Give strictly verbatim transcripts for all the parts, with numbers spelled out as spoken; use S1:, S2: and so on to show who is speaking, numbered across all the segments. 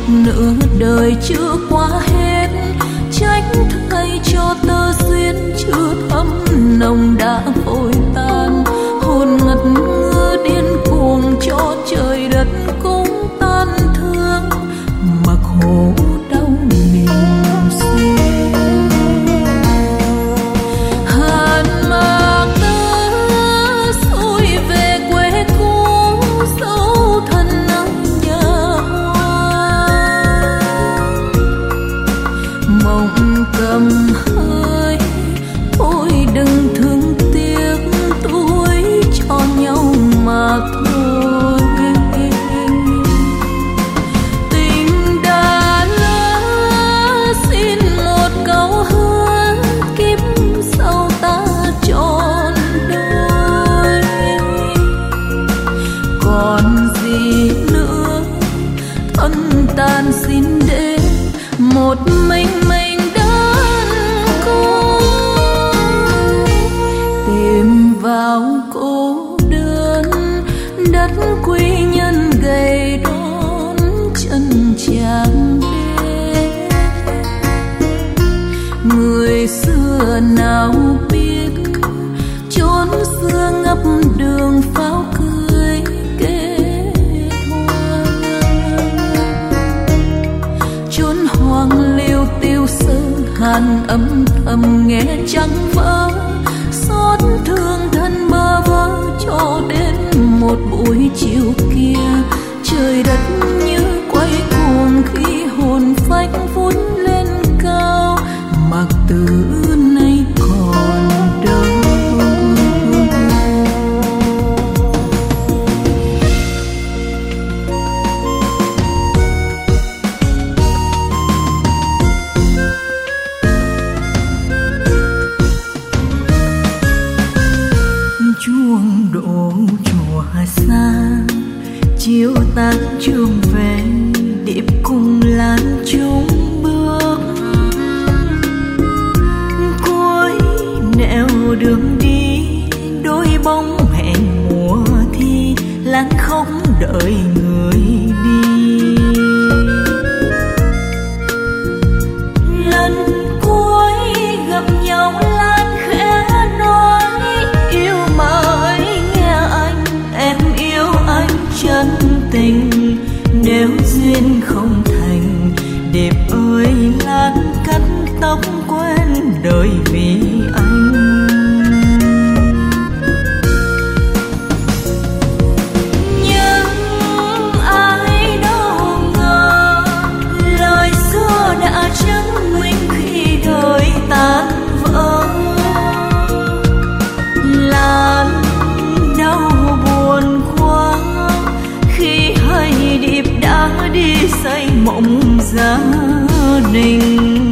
S1: nửa đời chưa qua hết, trách thay cho tơ duyên chưa thấm nồng đã vội tan. Hồn ngất ngơ điên cuồng cho trời đất cũng tan thương, mặc khổ đau mình riêng. Hàn mạc tơ xuôi về quê cũ, dấu thân nắng nhà hoa. Mộng cầm hơi thôi đừng thương tiếc, tuổi cho nhau mà thôi. Tình đã lỡ xin một câu hứa, kiếp sau ta trọn đôi. Còn gì nữa thân tan xin đến một mình mình đơn côi. Tìm vào cô đơn đất quy nhân gầy đón chân chàng đêm. Người xưa nào biết chốn xưa ngập đường pháo cười kết hoa. Chốn hoang liêu tiêu sơ hàn âm thầm nghe trăng vỡ, xót thương thân bơ vơ cho đến một buổi chiều kia. Trời đất như quay cuồng khi hồn phách vút lên cao, mặc từ nay còn đâu. Chuông đổ chùa xa, chiều tàn trường về, điệp cùng lan chung bước. Cuối nẻo đường đi, đôi bóng hẹn mùa thi, lan khóc đợi người đi. Lần cuối gặp nhau lan khẽ nói, yêu mãi nghe anh, em yêu anh chân tình. Nếu duyên không thành, đẹp ơi lan cắt tóc quên đời vì anh. Nhưng ai đâu ngờ lời xưa đã chứng minh khi đời tan vỡ. Lan đau buồn quá khi hay điệp đã đi xây mộng gia đình.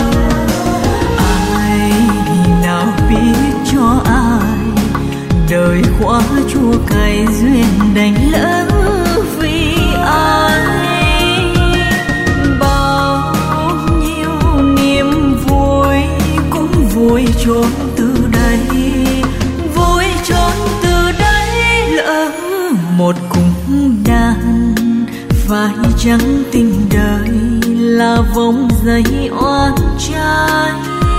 S1: Ai nào biết cho ai đời khóa chua cay duyên đành lỡ vì ai. Bao nhiêu niềm vui cũng vui trốn từ đây, vui trốn từ đây. Lỡ một cung đàn vai trắng tình đời là vòng dây oan trai.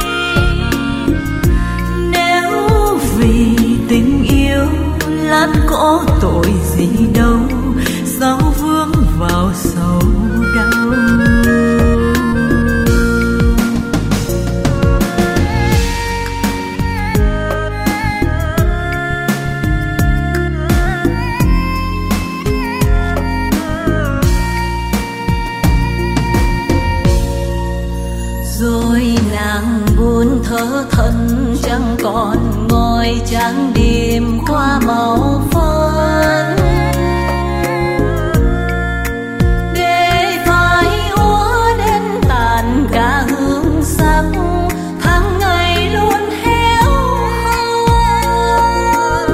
S1: Nếu vì tình yêu lát có tội gì đâu, sao vướng vào sầu đau.
S2: Rồi nàng buồn thở thân chẳng còn ngồi trang điểm qua màu phấn, để phải úa đến tàn cả hương sắc. Tháng ngày luôn héo hon,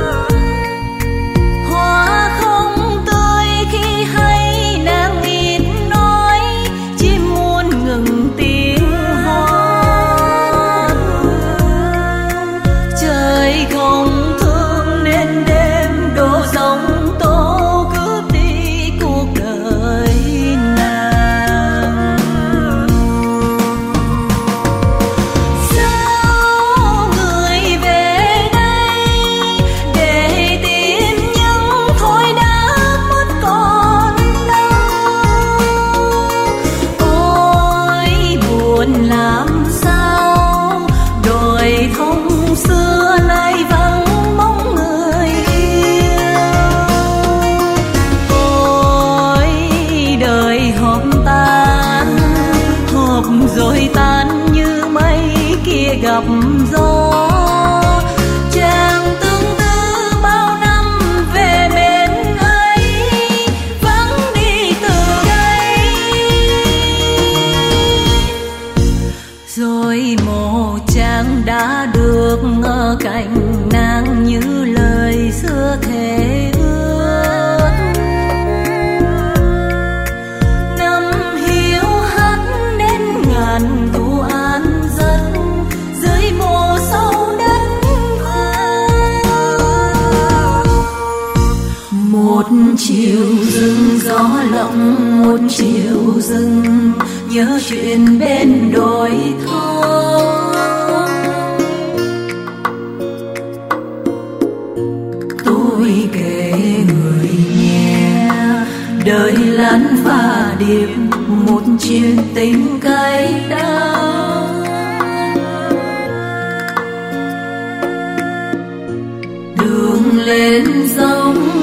S2: hoa không tươi khi hay nàng ít nói, chim muôn ngừng tiếng. Trời không thương nên đêm đổ giống nhớ chuyện bên đồi thôn. Tôi kể người nghe đời lăn và đêm một chuyện tình cay đắng. Đường lên sông